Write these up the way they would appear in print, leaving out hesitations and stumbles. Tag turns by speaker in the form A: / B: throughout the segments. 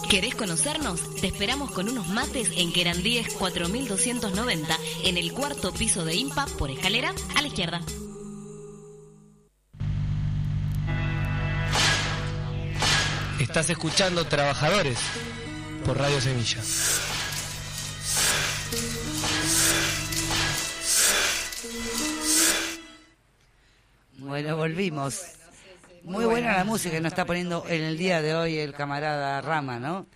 A: ¿Querés conocernos? Te esperamos con unos mates en Querandíes 4290, en el cuarto piso de IMPA, por escalera, a la izquierda.
B: Estás escuchando Trabajadores por Radio Semilla.
C: Bueno, volvimos. Muy buena la música que nos está poniendo en el día de hoy el camarada Rama, ¿no?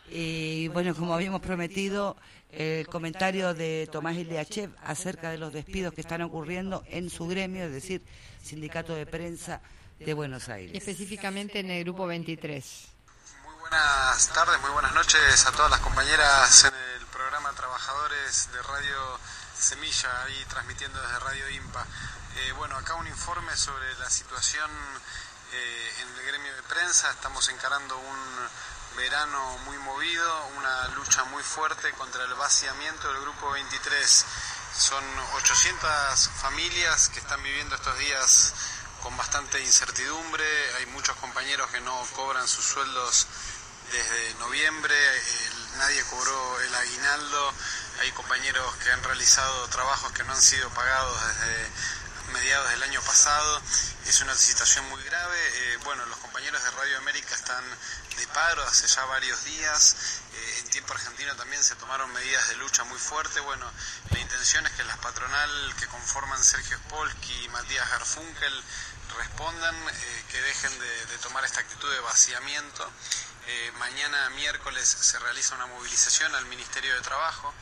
C: Y bueno, como habíamos prometido, el comentario de Tomás Iliachev acerca de los despidos que están ocurriendo en su gremio, es decir, Sindicato de Prensa de Buenos Aires.
D: Específicamente en el Grupo 23.
E: Muy buenas tardes, muy buenas noches a todas las compañeras en el programa Trabajadores de Radio Semilla, ahí transmitiendo desde Radio IMPA. Bueno, acá un informe sobre la situación en el gremio de prensa. Estamos encarando un verano muy movido, una lucha muy fuerte contra el vaciamiento del Grupo 23. Son 800 familias que están viviendo estos días con bastante incertidumbre. Hay muchos compañeros que no cobran sus sueldos desde noviembre, nadie cobró el aguinaldo. Hay compañeros que han realizado trabajos que no han sido pagados desde mediados del año pasado. Es una situación muy grave. Bueno, los compañeros de Radio América están de paro hace ya varios días. En Tiempo Argentino también se tomaron medidas de lucha muy fuerte. Bueno, la intención es que las patronal que conforman Sergio Spolsky y Matías Garfunkel respondan, que dejen de tomar esta actitud de vaciamiento. Mañana miércoles se realiza una movilización al Ministerio de Trabajo.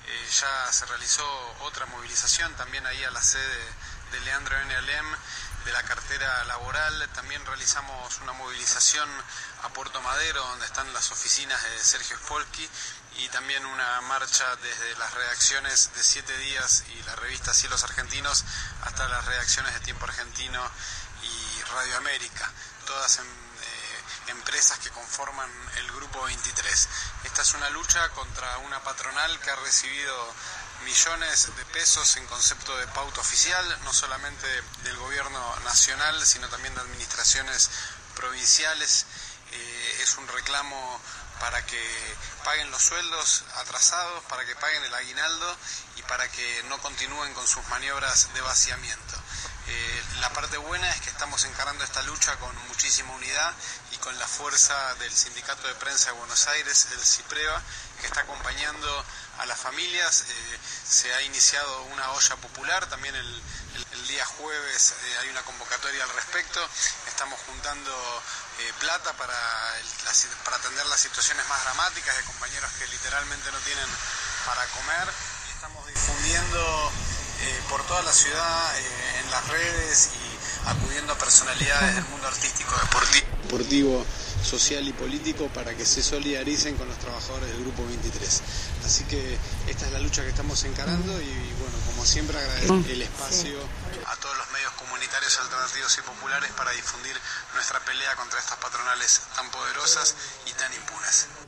E: Ya se realizó otra movilización también ahí a la sede de Leandro N. Alem, de la cartera laboral. También realizamos una movilización a Puerto Madero, donde están las oficinas de Sergio Spolsky, y también una marcha desde las redacciones de 7 días y la revista Cielos Argentinos hasta las redacciones de Tiempo Argentino y Radio América, todas empresas que conforman el Grupo 23. Esta es una lucha contra una patronal que ha recibido millones de pesos en concepto de pauta oficial, no solamente del gobierno nacional, sino también de administraciones provinciales. Es un reclamo para que paguen los sueldos atrasados, para que paguen el aguinaldo y para que no continúen con sus maniobras de vaciamiento. La parte buena es que estamos encarando esta lucha con muchísima unidad y con la fuerza del Sindicato de Prensa de Buenos Aires, el CIPREVA, que está acompañando a las familias. Se ha iniciado una olla popular, también el día jueves hay una convocatoria al respecto. Estamos juntando plata para atender las situaciones más dramáticas de compañeros que literalmente no tienen para comer. Y estamos difundiendo por toda la ciudad, en las redes, y acudiendo a personalidades del mundo artístico, deportivo, social y político, para que se solidaricen con los trabajadores del Grupo 23. Así que esta es la lucha que estamos encarando y bueno, como siempre agradecer el espacio a todos los medios comunitarios, alternativos y populares para difundir nuestra pelea contra estas patronales tan poderosas y tan impunes.